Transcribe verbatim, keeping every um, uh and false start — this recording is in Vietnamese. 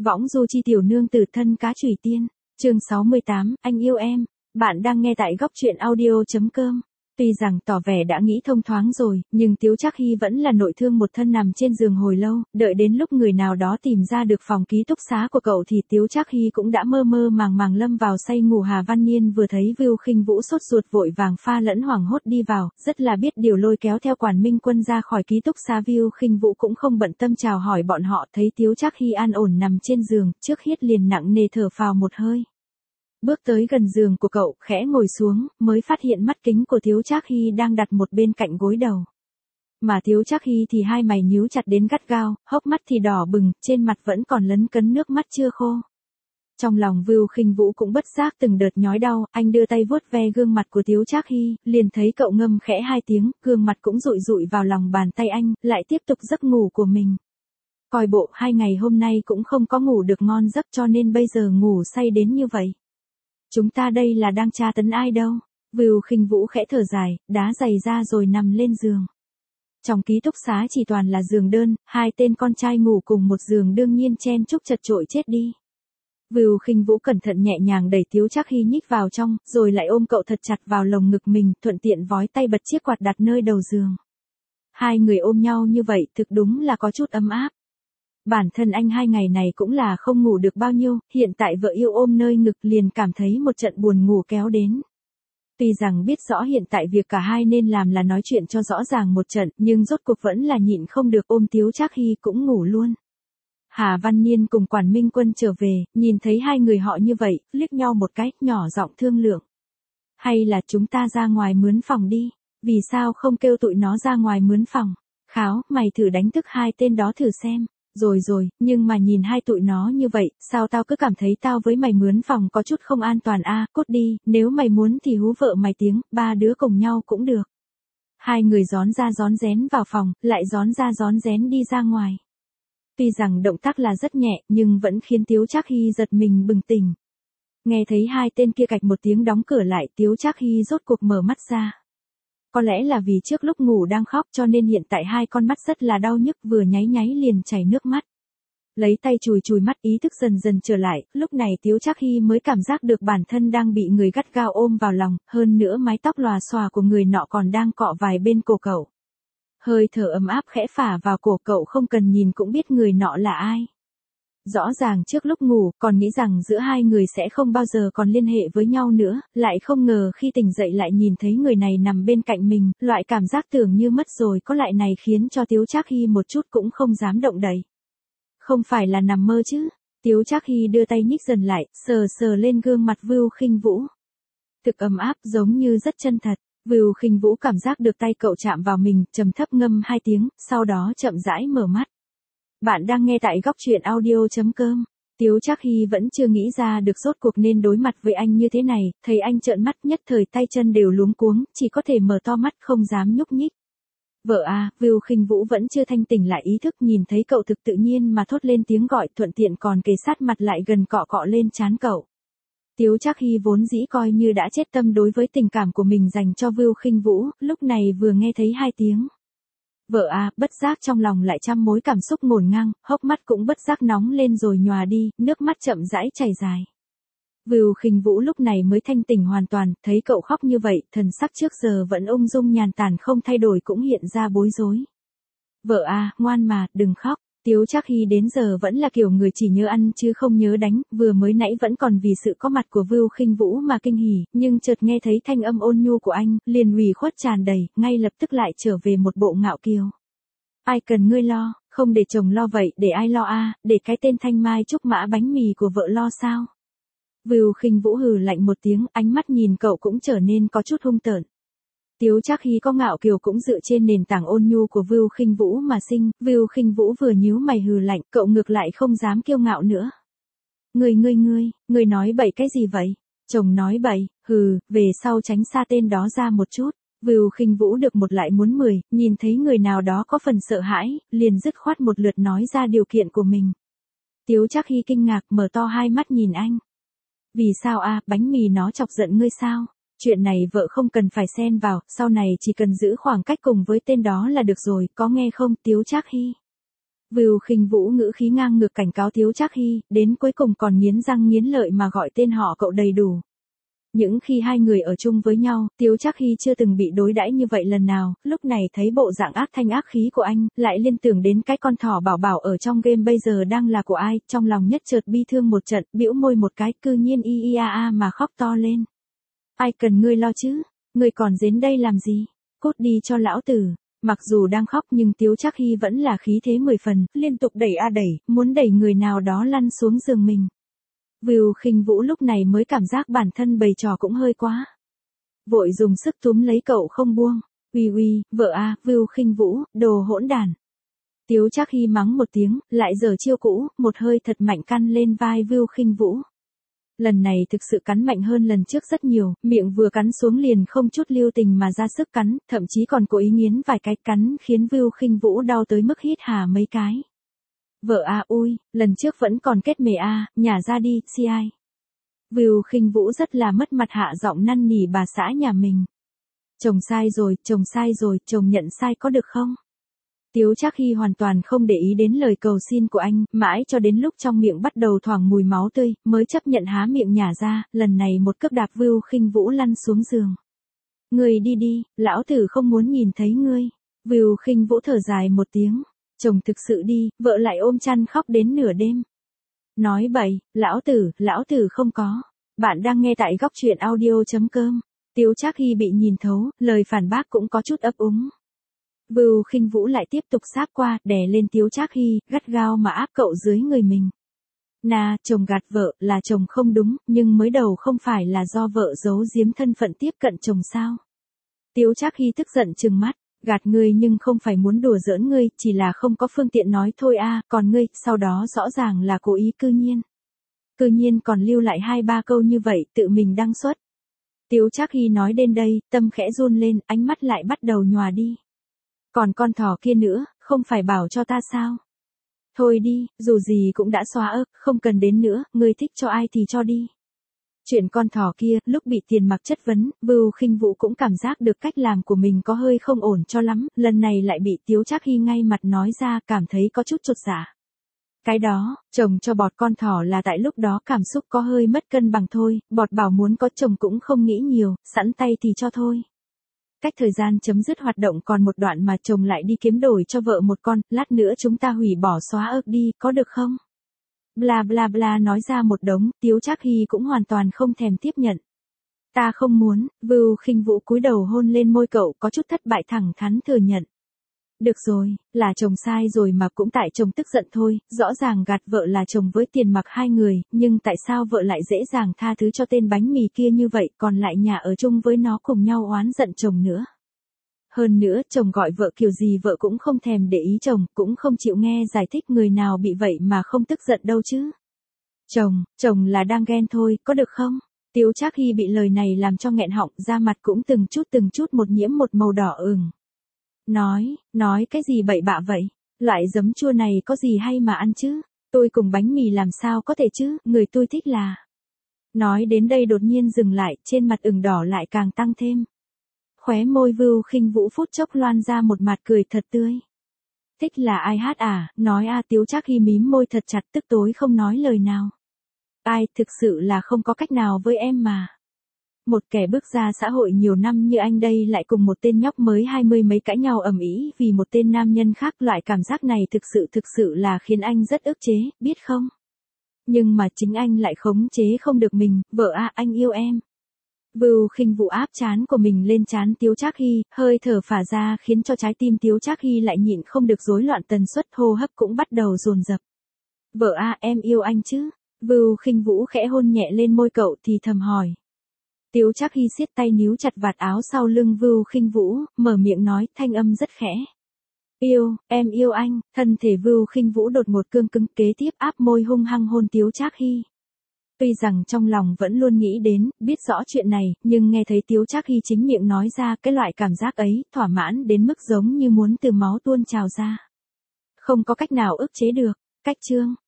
Võng du chi tiểu nương tử thân cá chủy tiên, chương sáu mươi tám, anh yêu em. Bạn đang nghe tại góc truyện audio.com. Tuy rằng tỏ vẻ đã nghĩ thông thoáng rồi, nhưng Tiếu Trác Hy vẫn là nội thương một thân nằm trên giường hồi lâu, đợi đến lúc người nào đó tìm ra được phòng ký túc xá của cậu thì Tiếu Trác Hy cũng đã mơ mơ màng màng lâm vào say ngủ. Hà Văn Niên vừa thấy Vưu Khinh Vũ sốt ruột vội vàng pha lẫn hoảng hốt đi vào, rất là biết điều lôi kéo theo Quản Minh Quân ra khỏi ký túc xá. Vưu Khinh Vũ cũng không bận tâm chào hỏi bọn họ, thấy Tiếu Trác Hy an ổn nằm trên giường, trước hết liền nặng nề thở phào một hơi. Bước tới gần giường của cậu, khẽ ngồi xuống, mới phát hiện mắt kính của Tiếu Trác Hy đang đặt một bên cạnh gối đầu. Mà Tiếu Trác Hy thì hai mày nhíu chặt đến gắt gao, hốc mắt thì đỏ bừng, trên mặt vẫn còn lấn cấn nước mắt chưa khô. Trong lòng Vưu Khinh Vũ cũng bất giác từng đợt nhói đau, anh đưa tay vuốt ve gương mặt của Tiếu Trác Hy, liền thấy cậu ngâm khẽ hai tiếng, gương mặt cũng dụi dụi vào lòng bàn tay anh, lại tiếp tục giấc ngủ của mình. Coi bộ hai ngày hôm nay cũng không có ngủ được ngon giấc cho nên bây giờ ngủ say đến như vậy. Chúng ta đây là đang tra tấn ai đâu? Vưu Khinh Vũ khẽ thở dài, đá giày ra rồi nằm lên giường. Trong ký túc xá chỉ toàn là giường đơn, hai tên con trai ngủ cùng một giường đương nhiên chen chúc chật chội chết đi. Vưu Khinh Vũ cẩn thận nhẹ nhàng đẩy Tiếu Trác Hy nhích vào trong, rồi lại ôm cậu thật chặt vào lồng ngực mình, thuận tiện vói tay bật chiếc quạt đặt nơi đầu giường. Hai người ôm nhau như vậy thực đúng là có chút ấm áp. Bản thân anh hai ngày này cũng là không ngủ được bao nhiêu, hiện tại vợ yêu ôm nơi ngực liền cảm thấy một trận buồn ngủ kéo đến. Tuy rằng biết rõ hiện tại việc cả hai nên làm là nói chuyện cho rõ ràng một trận, nhưng rốt cuộc vẫn là nhịn không được ôm Tiếu Trác Hy cũng ngủ luôn. Hà Văn Niên cùng Quản Minh Quân trở về, nhìn thấy hai người họ như vậy, liếc nhau một cái, nhỏ giọng thương lượng. Hay là chúng ta ra ngoài mướn phòng đi, vì sao không kêu tụi nó ra ngoài mướn phòng? Kháo, mày thử đánh thức hai tên đó thử xem. Rồi rồi, nhưng mà nhìn hai tụi nó như vậy, sao tao cứ cảm thấy tao với mày mướn phòng có chút không an toàn a, à, cút đi, nếu mày muốn thì hú vợ mày tiếng, ba đứa cùng nhau cũng được. Hai người rón ra rón rén vào phòng, lại rón ra rón rén đi ra ngoài. Tuy rằng động tác là rất nhẹ, nhưng vẫn khiến Tiếu Trác Hy giật mình bừng tỉnh. Nghe thấy hai tên kia cạch một tiếng đóng cửa lại, Tiếu Trác Hy rốt cuộc mở mắt ra. Có lẽ là vì trước lúc ngủ đang khóc cho nên hiện tại hai con mắt rất là đau nhức, vừa nháy nháy liền chảy nước mắt. Lấy tay chùi chùi mắt, ý thức dần dần trở lại, lúc này Tiếu Trác Hy mới cảm giác được bản thân đang bị người gắt gao ôm vào lòng, hơn nữa mái tóc lòa xòa của người nọ còn đang cọ vài bên cổ cậu. Hơi thở ấm áp khẽ phả vào cổ cậu, không cần nhìn cũng biết người nọ là ai. Rõ ràng trước lúc ngủ, còn nghĩ rằng giữa hai người sẽ không bao giờ còn liên hệ với nhau nữa, lại không ngờ khi tỉnh dậy lại nhìn thấy người này nằm bên cạnh mình, loại cảm giác tưởng như mất rồi có lại này khiến cho Tiếu Trác Hy một chút cũng không dám động đậy. Không phải là nằm mơ chứ? Tiếu Trác Hy đưa tay nhích dần lại, sờ sờ lên gương mặt Vưu Khinh Vũ. Thực ấm áp giống như rất chân thật. Vưu Khinh Vũ cảm giác được tay cậu chạm vào mình, trầm thấp ngâm hai tiếng, sau đó chậm rãi mở mắt. Bạn đang nghe tại góc truyện audio.com. Tiếu Trác Hy vẫn chưa nghĩ ra được rốt cuộc nên đối mặt với anh như thế này, thấy anh trợn mắt nhất thời tay chân đều luống cuống, chỉ có thể mở to mắt không dám nhúc nhích. Vợ à, Vưu Khinh Vũ vẫn chưa thanh tỉnh lại ý thức, nhìn thấy cậu thực tự nhiên mà thốt lên tiếng gọi, thuận tiện còn kề sát mặt lại gần cọ cọ lên trán cậu. Tiếu Trác Hy vốn dĩ coi như đã chết tâm đối với tình cảm của mình dành cho Vưu Khinh Vũ, lúc này vừa nghe thấy hai tiếng vợ à, bất giác trong lòng lại trăm mối cảm xúc ngổn ngang, hốc mắt cũng bất giác nóng lên rồi nhòa đi, nước mắt chậm rãi chảy dài. Vưu Khinh Vũ lúc này mới thanh tỉnh hoàn toàn, thấy cậu khóc như vậy, thần sắc trước giờ vẫn ung dung nhàn tản không thay đổi cũng hiện ra bối rối. Vợ à, ngoan mà, đừng khóc. Tiếu Trác Hy đến giờ vẫn là kiểu người chỉ nhớ ăn chứ không nhớ đánh, vừa mới nãy vẫn còn vì sự có mặt của Vưu Khinh Vũ mà kinh hỉ, nhưng chợt nghe thấy thanh âm ôn nhu của anh, liền ủy khuất tràn đầy, ngay lập tức lại trở về một bộ ngạo kiều. Ai cần ngươi lo, không để chồng lo vậy, để ai lo a, à, để cái tên thanh mai trúc mã bánh mì của vợ lo sao? Vưu Khinh Vũ hừ lạnh một tiếng, ánh mắt nhìn cậu cũng trở nên có chút hung tợn. Tiếu Trác Hy có ngạo kiều cũng dựa trên nền tảng ôn nhu của Vưu Khinh Vũ mà sinh, Vưu Khinh Vũ vừa nhíu mày hừ lạnh, cậu ngược lại không dám kiêu ngạo nữa. Ngươi ngươi ngươi, ngươi nói bậy cái gì vậy? Chồng nói bậy, hừ, về sau tránh xa tên đó ra một chút. Vưu Khinh Vũ được một lại muốn mười, nhìn thấy người nào đó có phần sợ hãi, liền dứt khoát một lượt nói ra điều kiện của mình. Tiếu Trác Hy kinh ngạc mở to hai mắt nhìn anh. Vì sao a, à, bánh mì nó chọc giận ngươi sao? Chuyện này vợ không cần phải xen vào, sau này chỉ cần giữ khoảng cách cùng với tên đó là được rồi, có nghe không Tiếu Trác Hy? Vưu Khinh Vũ ngữ khí ngang ngược cảnh cáo Tiếu Trác Hy, đến cuối cùng còn nghiến răng nghiến lợi mà gọi tên họ cậu đầy đủ. Những khi hai người ở chung với nhau, Tiếu Trác Hy chưa từng bị đối đãi như vậy lần nào, lúc này thấy bộ dạng ác thanh ác khí của anh, lại liên tưởng đến cái con thỏ bảo bảo ở trong game bây giờ đang là của ai, trong lòng nhất chợt bi thương một trận, bĩu môi một cái, cư nhiên y y a a mà khóc to lên. Ai cần ngươi lo chứ, ngươi còn đến đây làm gì, cút đi cho lão tử. Mặc dù đang khóc nhưng Tiếu Trác Hy vẫn là khí thế mười phần, liên tục đẩy a đẩy, muốn đẩy người nào đó lăn xuống giường mình. Vưu Khinh Vũ lúc này mới cảm giác bản thân bày trò cũng hơi quá. Vội dùng sức túm lấy cậu không buông. Uy uy, vợ a, Vưu Khinh Vũ, đồ hỗn đản. Tiếu Trác Hy mắng một tiếng, lại giở chiêu cũ, một hơi thật mạnh căn lên vai Vưu Khinh Vũ. Lần này thực sự cắn mạnh hơn lần trước rất nhiều, miệng vừa cắn xuống liền không chút lưu tình mà ra sức cắn, thậm chí còn cố ý nghiến vài cái cắn khiến Vưu Khinh Vũ đau tới mức hít hà mấy cái. Vợ a ui, lần trước vẫn còn kết mề a, nhả ra đi, si ai. Vưu Khinh Vũ rất là mất mặt hạ giọng năn nỉ bà xã nhà mình. Chồng sai rồi, chồng sai rồi, chồng nhận sai có được không? Tiếu Trác Hy hoàn toàn không để ý đến lời cầu xin của anh, mãi cho đến lúc trong miệng bắt đầu thoảng mùi máu tươi, mới chấp nhận há miệng nhả ra, lần này một cước đạp Vưu Khinh Vũ lăn xuống giường. Ngươi đi đi, lão tử không muốn nhìn thấy ngươi. Vưu Khinh Vũ thở dài một tiếng. Chồng thực sự đi, vợ lại ôm chăn khóc đến nửa đêm. Nói bậy, lão tử, lão tử không có. Bạn đang nghe tại góc truyện audio chấm com. Tiếu Trác Hy bị nhìn thấu, lời phản bác cũng có chút ấp úng. Vưu Khinh Vũ lại tiếp tục sáp qua, đè lên Tiếu Trác Hy, gắt gao mà áp cậu dưới người mình. Nà, chồng gạt vợ, là chồng không đúng, nhưng mới đầu không phải là do vợ giấu giếm thân phận tiếp cận chồng sao. Tiếu Trác Hy tức giận trừng mắt. Gạt ngươi nhưng không phải muốn đùa giỡn ngươi, chỉ là không có phương tiện nói thôi a, còn ngươi, sau đó rõ ràng là cố ý cư nhiên. Cư nhiên còn lưu lại hai ba câu như vậy, tự mình đăng xuất. Tiếu Trác Hy nói đến đây, tâm khẽ run lên, ánh mắt lại bắt đầu nhòa đi. Còn con thỏ kia nữa, không phải bảo cho ta sao? Thôi đi, dù gì cũng đã xóa ức, không cần đến nữa, ngươi thích cho ai thì cho đi. Chuyện con thỏ kia, lúc bị Tiền Mặc chất vấn, Vưu Khinh Vũ cũng cảm giác được cách làm của mình có hơi không ổn cho lắm, lần này lại bị Tiếu Trác Hy ngay mặt nói ra, cảm thấy có chút chột dạ. Cái đó, chồng cho bọt con thỏ là tại lúc đó cảm xúc có hơi mất cân bằng thôi, bọt bảo muốn có chồng cũng không nghĩ nhiều, sẵn tay thì cho thôi. Cách thời gian chấm dứt hoạt động còn một đoạn mà chồng lại đi kiếm đổi cho vợ một con, lát nữa chúng ta hủy bỏ xóa ức đi, có được không? Bla bla bla nói ra một đống, Tiếu Trác Hy cũng hoàn toàn không thèm tiếp nhận. Ta không muốn, Vưu Khinh Vũ cúi đầu hôn lên môi cậu, có chút thất bại thẳng thắn thừa nhận. Được rồi, là chồng sai rồi mà cũng tại chồng tức giận thôi, rõ ràng gạt vợ là chồng với Tiền Mặc hai người, nhưng tại sao vợ lại dễ dàng tha thứ cho tên bánh mì kia như vậy, còn lại nhà ở chung với nó cùng nhau oán giận chồng nữa. Hơn nữa, chồng gọi vợ kiểu gì vợ cũng không thèm để ý chồng, cũng không chịu nghe giải thích, người nào bị vậy mà không tức giận đâu chứ. Chồng, chồng là đang ghen thôi, có được không? Tiếu Trác Hy bị lời này làm cho nghẹn họng, da mặt cũng từng chút từng chút một nhiễm một màu đỏ ửng. Nói, nói cái gì bậy bạ vậy? Loại giấm chua này có gì hay mà ăn chứ? Tôi cùng bánh mì làm sao có thể chứ, người tôi thích là... Nói đến đây đột nhiên dừng lại, trên mặt ửng đỏ lại càng tăng thêm. Khóe môi Vưu Khinh Vũ phút chốc loan ra một mặt cười thật tươi. Thích là ai hát à, nói a. Tiếu Trác Hy mím môi thật chặt, tức tối không nói lời nào. Ai, thực sự là không có cách nào với em mà. Một kẻ bước ra xã hội nhiều năm như anh đây lại cùng một tên nhóc mới hai mươi mấy cãi nhau ầm ĩ vì một tên nam nhân khác, loại cảm giác này thực sự thực sự là khiến anh rất ức chế, biết không? Nhưng mà chính anh lại khống chế không được mình, vợ a, anh yêu em. Vưu Khinh Vũ áp trán của mình lên trán Tiếu Trác Hy, hơi thở phả ra khiến cho trái tim Tiếu Trác Hy lại nhịn không được rối loạn tần suất, hô hấp cũng bắt đầu dồn dập. Vợ a, em yêu anh chứ? Vưu Khinh Vũ khẽ hôn nhẹ lên môi cậu thì thầm hỏi. Tiếu Trác Hy siết tay níu chặt vạt áo sau lưng Vưu Khinh Vũ, mở miệng nói, thanh âm rất khẽ. Yêu, em yêu anh. Thân thể Vưu Khinh Vũ đột ngột cương cứng, kế tiếp áp môi hung hăng hôn Tiếu Trác Hy. Tuy rằng trong lòng vẫn luôn nghĩ đến, biết rõ chuyện này, nhưng nghe thấy Tiếu Trác Hy chính miệng nói ra cái loại cảm giác ấy, thỏa mãn đến mức giống như muốn từ máu tuôn trào ra. Không có cách nào ức chế được. Cách chương